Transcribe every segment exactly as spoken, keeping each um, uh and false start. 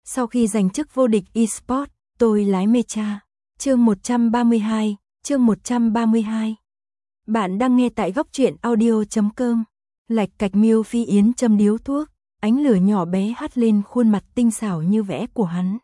Sau khi giành chức vô địch eSports, tôi lái Mecha. Chương một trăm ba mươi hai, chương một trăm ba mươi hai. Bạn đang nghe tại góc truyện audio chấm com. Lạch cạch Miêu Phi Yến châm điếu thuốc, ánh lửa nhỏ bé hắt lên khuôn mặt tinh xảo như vẽ của hắn.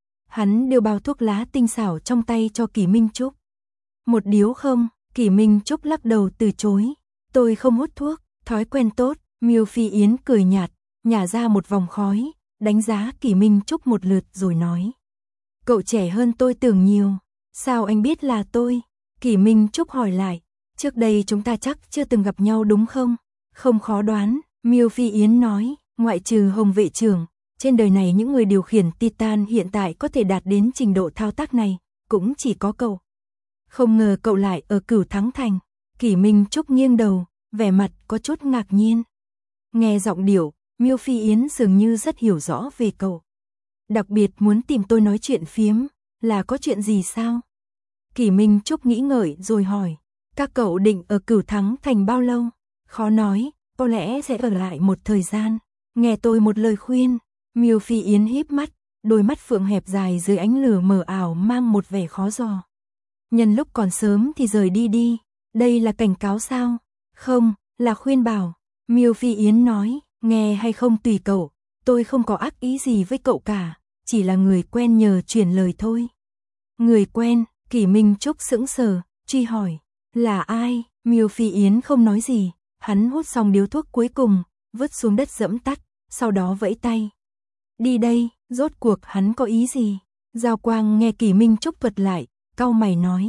Hắn đưa bao thuốc lá tinh xảo trong tay cho Kỷ Minh Trúc. Một điếu không? Kỷ Minh Trúc lắc đầu từ chối. Tôi không hút thuốc, thói quen tốt. Miêu Phi Yến cười nhạt, nhả ra một vòng khói, đánh giá Kỷ Minh Trúc một lượt rồi nói. Cậu trẻ hơn tôi tưởng nhiều. Sao anh biết là tôi? Kỷ Minh Trúc hỏi lại. Trước đây chúng ta chắc chưa từng gặp nhau đúng không? Không khó đoán, Miêu Phi Yến nói, ngoại trừ Hồng vệ trưởng, trên đời này những người điều khiển Titan hiện tại có thể đạt đến trình độ thao tác này, cũng chỉ có cậu. Không ngờ cậu lại ở Cửu Thắng Thành. Kỷ Minh Trúc nghiêng đầu, vẻ mặt có chút ngạc nhiên. Nghe giọng điệu, Miêu Phi Yến dường như rất hiểu rõ về cậu. Đặc biệt muốn tìm tôi nói chuyện phiếm, là có chuyện gì sao? Kỷ Minh Trúc nghĩ ngợi rồi hỏi, các cậu định ở Cửu Thắng Thành bao lâu? Khó nói, có lẽ sẽ ở lại một thời gian. Nghe tôi một lời khuyên. Miêu Phi Yến híp mắt, đôi mắt phượng hẹp dài dưới ánh lửa mờ ảo mang một vẻ khó dò. Nhân lúc còn sớm thì rời đi đi. Đây là cảnh cáo sao? Không, là khuyên bảo. Miêu Phi Yến nói, nghe hay không tùy cậu, tôi không có ác ý gì với cậu cả, chỉ là người quen nhờ truyền lời thôi. Người quen? Kỷ Minh Trúc sững sờ, truy hỏi, là ai? Miêu Phi Yến không nói gì, hắn hút xong điếu thuốc cuối cùng, vứt xuống đất dẫm tắt, sau đó vẫy tay. Đi đây, rốt cuộc hắn có ý gì? Giao Quang nghe Kỷ Minh Trúc thuật lại, cau mày nói.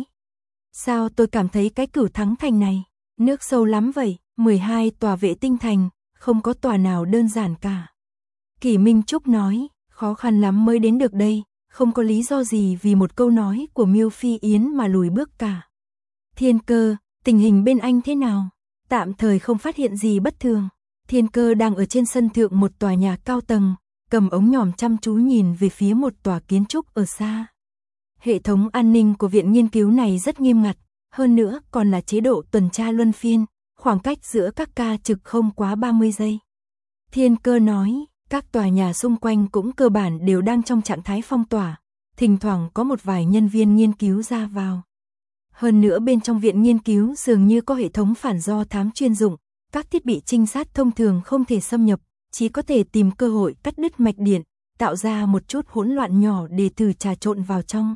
Sao tôi cảm thấy cái Cửu Thắng Thành này, nước sâu lắm vậy, mười hai tòa vệ tinh thành, không có tòa nào đơn giản cả. Kỷ Minh Trúc nói, khó khăn lắm mới đến được đây, không có lý do gì vì một câu nói của Miêu Phi Yến mà lùi bước cả. Thiên Cơ, tình hình bên anh thế nào? Tạm thời không phát hiện gì bất thường. Thiên Cơ đang ở trên sân thượng một tòa nhà cao tầng, cầm ống nhòm chăm chú nhìn về phía một tòa kiến trúc ở xa. Hệ thống an ninh của viện nghiên cứu này rất nghiêm ngặt, hơn nữa còn là chế độ tuần tra luân phiên, khoảng cách giữa các ca trực không quá ba mươi giây. Thiên Cơ nói, các tòa nhà xung quanh cũng cơ bản đều đang trong trạng thái phong tỏa, thỉnh thoảng có một vài nhân viên nghiên cứu ra vào. Hơn nữa bên trong viện nghiên cứu dường như có hệ thống phản do thám chuyên dụng, các thiết bị trinh sát thông thường không thể xâm nhập, chỉ có thể tìm cơ hội cắt đứt mạch điện, tạo ra một chút hỗn loạn nhỏ để thử trà trộn vào trong.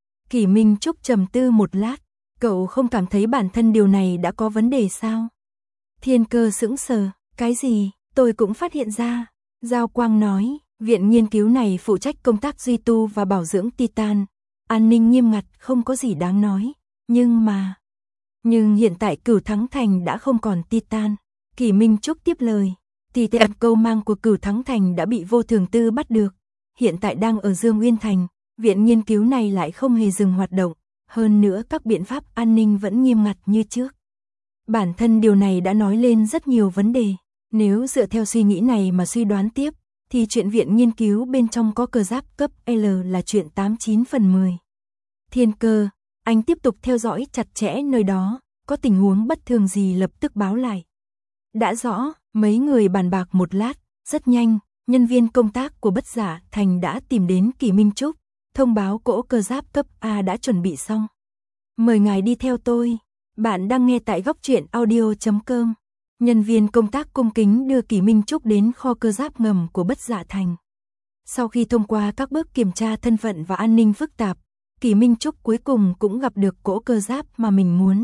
Kỷ Minh Trúc trầm tư một lát, cậu không cảm thấy bản thân điều này đã có vấn đề sao? Thiên Cơ sững sờ, cái gì? Tôi cũng phát hiện ra. Giao Quang nói, viện nghiên cứu này phụ trách công tác duy tu và bảo dưỡng Titan, an ninh nghiêm ngặt không có gì đáng nói, nhưng mà... Nhưng hiện tại Cửu Thắng Thành đã không còn Titan. Kỷ Minh Trúc tiếp lời, Titan câu mang của Cửu Thắng Thành đã bị Vô Thường Tư bắt được, hiện tại đang ở Dương Uyên Thành, viện nghiên cứu này lại không hề dừng hoạt động, hơn nữa các biện pháp an ninh vẫn nghiêm ngặt như trước. Bản thân điều này đã nói lên rất nhiều vấn đề. Nếu dựa theo suy nghĩ này mà suy đoán tiếp, thì chuyện viện nghiên cứu bên trong có cơ giáp cấp L là chuyện tám chín phần mười. Thiên Cơ, anh tiếp tục theo dõi chặt chẽ nơi đó, có tình huống bất thường gì lập tức báo lại. Đã rõ, mấy người bàn bạc một lát, rất nhanh, nhân viên công tác của Bất Giả Thành đã tìm đến Kỷ Minh Trúc, thông báo cỗ cơ giáp cấp A đã chuẩn bị xong. Mời ngài đi theo tôi, bạn đang nghe tại góc truyện audio chấm com. Nhân viên công tác cung kính đưa Kỷ Minh Trúc đến kho cơ giáp ngầm của Bất Dạ Thành. Sau khi thông qua các bước kiểm tra thân phận và an ninh phức tạp, Kỷ Minh Trúc cuối cùng cũng gặp được cỗ cơ giáp mà mình muốn.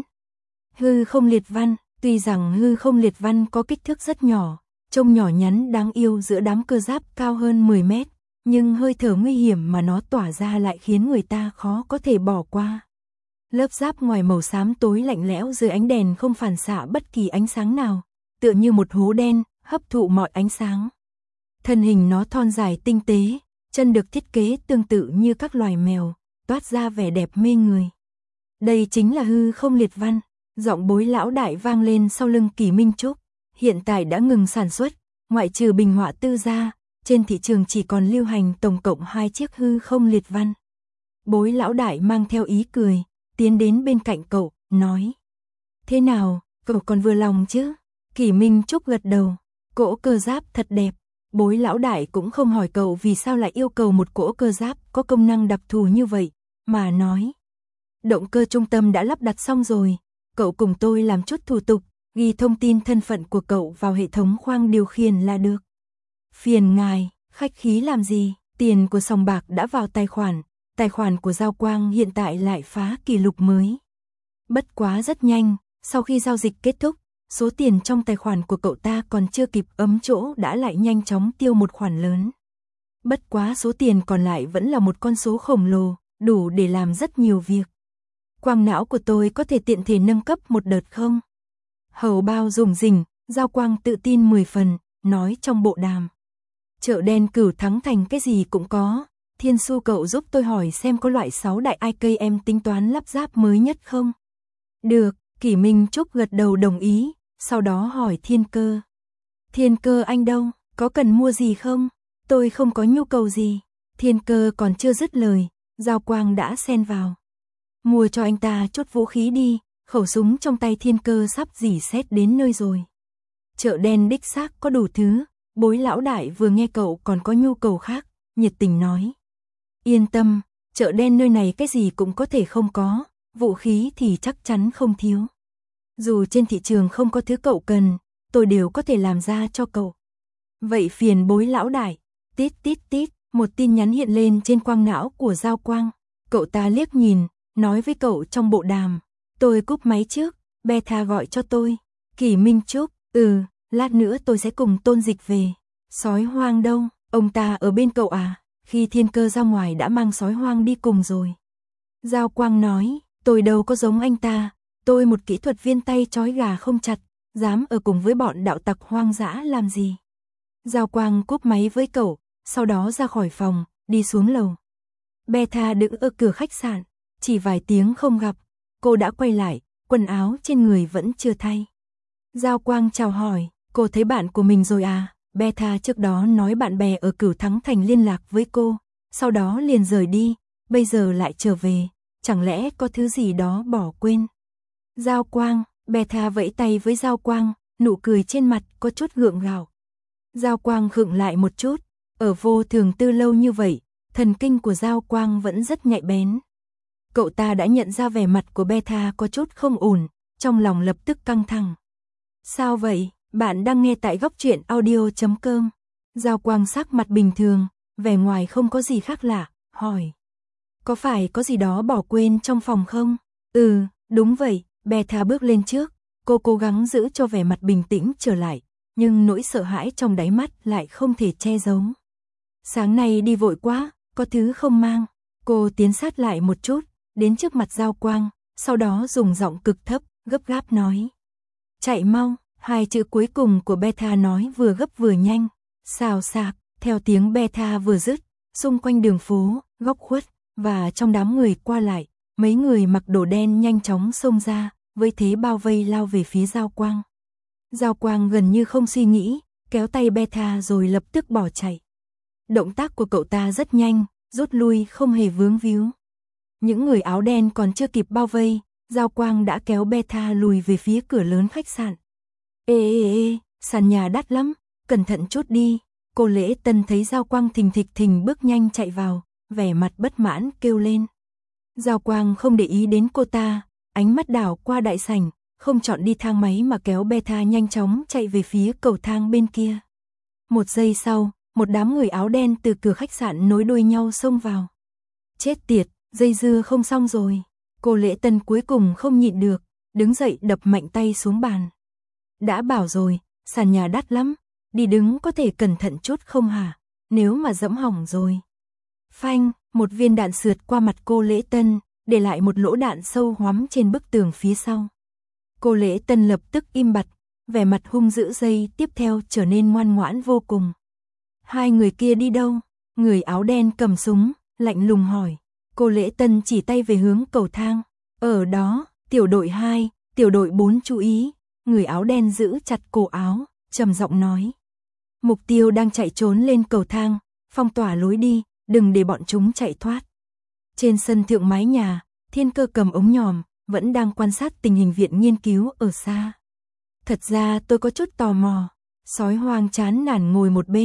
Hư không liệt văn, tuy rằng hư không liệt văn có kích thước rất nhỏ, trông nhỏ nhắn đáng yêu giữa đám cơ giáp cao hơn mười mét, nhưng hơi thở nguy hiểm mà nó tỏa ra lại khiến người ta khó có thể bỏ qua. Lớp giáp ngoài màu xám tối lạnh lẽo dưới ánh đèn không phản xạ bất kỳ ánh sáng nào, tựa như một hố đen, hấp thụ mọi ánh sáng. Thân hình nó thon dài tinh tế, chân được thiết kế tương tự như các loài mèo, toát ra vẻ đẹp mê người. Đây chính là hư không liệt văn, giọng Bối lão đại vang lên sau lưng Kỷ Minh Trúc, hiện tại đã ngừng sản xuất, ngoại trừ Bình Họa Tư ra, trên thị trường chỉ còn lưu hành tổng cộng hai chiếc hư không liệt văn. Bối lão đại mang theo ý cười, tiến đến bên cạnh cậu, nói. Thế nào, cậu còn vừa lòng chứ? Kỷ Minh Trúc gật đầu, cỗ cơ giáp thật đẹp. Bối lão đại cũng không hỏi cậu vì sao lại yêu cầu một cỗ cơ giáp có công năng đặc thù như vậy, mà nói. Động cơ trung tâm đã lắp đặt xong rồi, cậu cùng tôi làm chút thủ tục, ghi thông tin thân phận của cậu vào hệ thống khoang điều khiển là được. Phiền ngài, khách khí làm gì, tiền của sòng bạc đã vào tài khoản, tài khoản của Giao Quang hiện tại lại phá kỷ lục mới. Bất quá rất nhanh, sau khi giao dịch kết thúc, số tiền trong tài khoản của cậu ta còn chưa kịp ấm chỗ đã lại nhanh chóng tiêu một khoản lớn. Bất quá số tiền còn lại vẫn là một con số khổng lồ, đủ để làm rất nhiều việc. Quang não của tôi có thể tiện thể nâng cấp một đợt không? Hầu bao rủng rỉnh, Giao Quang tự tin mười phần, nói trong bộ đàm. Chợ đen Cửu Thắng Thành cái gì cũng có, Thiên Su cậu giúp tôi hỏi xem có loại sáu đại i ca em tính toán lắp ráp mới nhất không? Được, Kỷ Minh Trúc gật đầu đồng ý, sau đó hỏi Thiên Cơ. Thiên Cơ anh đâu, có cần mua gì không? Tôi không có nhu cầu gì. Thiên Cơ còn chưa dứt lời, Giao Quang đã xen vào. Mua cho anh ta chút vũ khí đi, khẩu súng trong tay Thiên Cơ sắp dỉ sét đến nơi rồi. Chợ đen đích xác có đủ thứ, Bối lão đại vừa nghe cậu còn có nhu cầu khác, nhiệt tình nói. Yên tâm, chợ đen nơi này cái gì cũng có thể không có, vũ khí thì chắc chắn không thiếu. Dù trên thị trường không có thứ cậu cần, tôi đều có thể làm ra cho cậu. Vậy phiền Bối lão đại. Tít tít tít, một tin nhắn hiện lên trên quang não của Giao Quang. Cậu ta liếc nhìn, nói với cậu trong bộ đàm. Tôi cúp máy trước, Beta gọi cho tôi. Kỷ Minh Trúc, ừ, lát nữa tôi sẽ cùng Tôn Dịch về. Sói hoang đâu, ông ta ở bên cậu à? Khi Thiên Cơ ra ngoài đã mang sói hoang đi cùng rồi. Giao Quang nói, tôi đâu có giống anh ta, tôi một kỹ thuật viên tay trói gà không chặt, dám ở cùng với bọn đạo tặc hoang dã làm gì. Giao Quang cúp máy với cậu, sau đó ra khỏi phòng, đi xuống lầu. Beta đứng ở cửa khách sạn, chỉ vài tiếng không gặp, cô đã quay lại, quần áo trên người vẫn chưa thay. Giao Quang chào hỏi, cô thấy bạn của mình rồi à? Beta trước đó nói bạn bè ở Cửu Thắng Thành liên lạc với cô, sau đó liền rời đi, bây giờ lại trở về, chẳng lẽ có thứ gì đó bỏ quên. Giao Quang, Beta vẫy tay với Giao Quang, nụ cười trên mặt có chút gượng gạo. Giao Quang khựng lại một chút, ở Vô Thường Tư lâu như vậy, thần kinh của Giao Quang vẫn rất nhạy bén. Cậu ta đã nhận ra vẻ mặt của Beta có chút không ổn, trong lòng lập tức căng thẳng. Sao vậy? Bạn đang nghe tại góc truyện audio chấm com. Giao Quang sắc mặt bình thường, vẻ ngoài không có gì khác lạ, hỏi. Có phải có gì đó bỏ quên trong phòng không? Ừ, đúng vậy, Beta bước lên trước, cô cố gắng giữ cho vẻ mặt bình tĩnh trở lại, nhưng nỗi sợ hãi trong đáy mắt lại không thể che giấu. Sáng nay đi vội quá, có thứ không mang. Cô tiến sát lại một chút, đến trước mặt Giao Quang, sau đó dùng giọng cực thấp, gấp gáp nói. Chạy mau, hai chữ cuối cùng của Beta nói vừa gấp vừa nhanh. Xào xạc, theo tiếng Beta vừa dứt, xung quanh đường phố, góc khuất, và trong đám người qua lại, mấy người mặc đồ đen nhanh chóng xông ra, với thế bao vây lao về phía Giao Quang. Giao Quang gần như không suy nghĩ, kéo tay Beta rồi lập tức bỏ chạy. Động tác của cậu ta rất nhanh, rút lui không hề vướng víu. Những người áo đen còn chưa kịp bao vây, Giao Quang đã kéo Beta lùi về phía cửa lớn khách sạn. Ê ê ê, sàn nhà đắt lắm, cẩn thận chút đi. Cô Lễ Tân thấy Giao Quang thình thịch thình bước nhanh chạy vào, vẻ mặt bất mãn kêu lên. Giao Quang không để ý đến cô ta, ánh mắt đảo qua đại sảnh, không chọn đi thang máy mà kéo Beta nhanh chóng chạy về phía cầu thang bên kia. Một giây sau, một đám người áo đen từ cửa khách sạn nối đuôi nhau xông vào. Chết tiệt, dây dưa không xong rồi. Cô Lễ Tân cuối cùng không nhịn được, đứng dậy đập mạnh tay xuống bàn. Đã bảo rồi, sàn nhà đắt lắm, đi đứng có thể cẩn thận chút không hả? Nếu mà dẫm hỏng rồi. Phanh, một viên đạn sượt qua mặt cô Lễ Tân, để lại một lỗ đạn sâu hoắm trên bức tường phía sau. Cô Lễ Tân lập tức im bặt, vẻ mặt hung dữ giây tiếp theo trở nên ngoan ngoãn vô cùng. Hai người kia đi đâu? Người áo đen cầm súng, lạnh lùng hỏi. Cô Lễ Tân chỉ tay về hướng cầu thang. Ở đó, tiểu đội hai, tiểu đội bốn chú ý. Người áo đen giữ chặt cổ áo, trầm giọng nói. Mục tiêu đang chạy trốn lên cầu thang, phong tỏa lối đi, đừng để bọn chúng chạy thoát. Trên sân thượng mái nhà, Thiên Cơ cầm ống nhòm, vẫn đang quan sát tình hình viện nghiên cứu ở xa. Thật ra tôi có chút tò mò. Sói hoang chán nản ngồi một bên,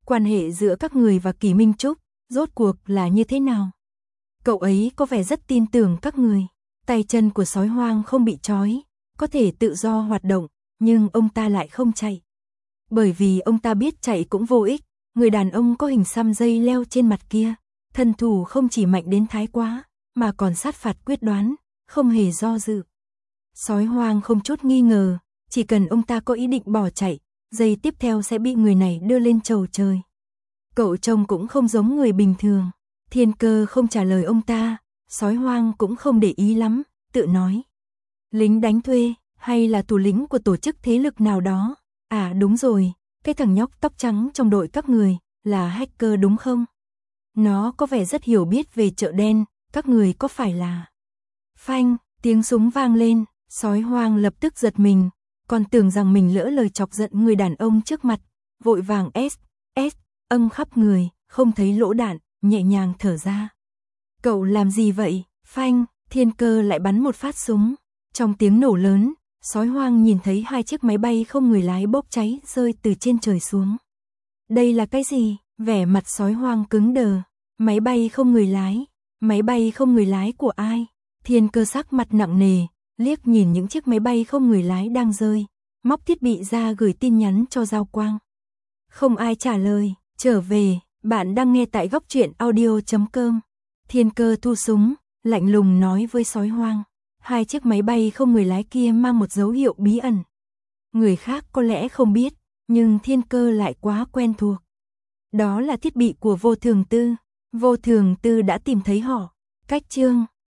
Quan hệ giữa các người và Kỳ Minh Trúc, rốt cuộc là như thế nào? Cậu ấy có vẻ rất tin tưởng các người. Tay chân của sói hoang không bị trói, có thể tự do hoạt động, nhưng ông ta lại không chạy. Bởi vì ông ta biết chạy cũng vô ích, người đàn ông có hình xăm dây leo trên mặt kia, thân thủ không chỉ mạnh đến thái quá, mà còn sát phạt quyết đoán, không hề do dự. Sói hoang không chút nghi ngờ, chỉ cần ông ta có ý định bỏ chạy, giây tiếp theo sẽ bị người này đưa lên chầu trời. Cậu trông cũng không giống người bình thường. Thiên Cơ không trả lời ông ta, sói hoang cũng không để ý lắm, tự nói. Lính đánh thuê, hay là thủ lĩnh của tổ chức thế lực nào đó? À đúng rồi, cái thằng nhóc tóc trắng trong đội các người, là hacker đúng không? Nó có vẻ rất hiểu biết về chợ đen, các người có phải là... Phanh, tiếng súng vang lên, sói hoang lập tức giật mình, còn tưởng rằng mình lỡ lời chọc giận người đàn ông trước mặt, vội vàng S, S, âm khắp người, không thấy lỗ đạn, nhẹ nhàng thở ra. Cậu làm gì vậy? Phanh, Thiên Cơ lại bắn một phát súng. Trong tiếng nổ lớn, sói hoang nhìn thấy hai chiếc máy bay không người lái bốc cháy rơi từ trên trời xuống. Đây là cái gì? Vẻ mặt sói hoang cứng đờ. Máy bay không người lái. Máy bay không người lái của ai? Thiên Cơ sắc mặt nặng nề, liếc nhìn những chiếc máy bay không người lái đang rơi, móc thiết bị ra gửi tin nhắn cho Giao Quang. Không ai trả lời, trở về, bạn đang nghe tại góc truyện audio chấm com. Thiên Cơ thu súng, lạnh lùng nói với sói hoang. Hai chiếc máy bay không người lái kia mang một dấu hiệu bí ẩn. Người khác có lẽ không biết, nhưng Thiên Cơ lại quá quen thuộc. Đó là thiết bị của Vô Thường Tư. Vô Thường Tư đã tìm thấy họ. Cách chương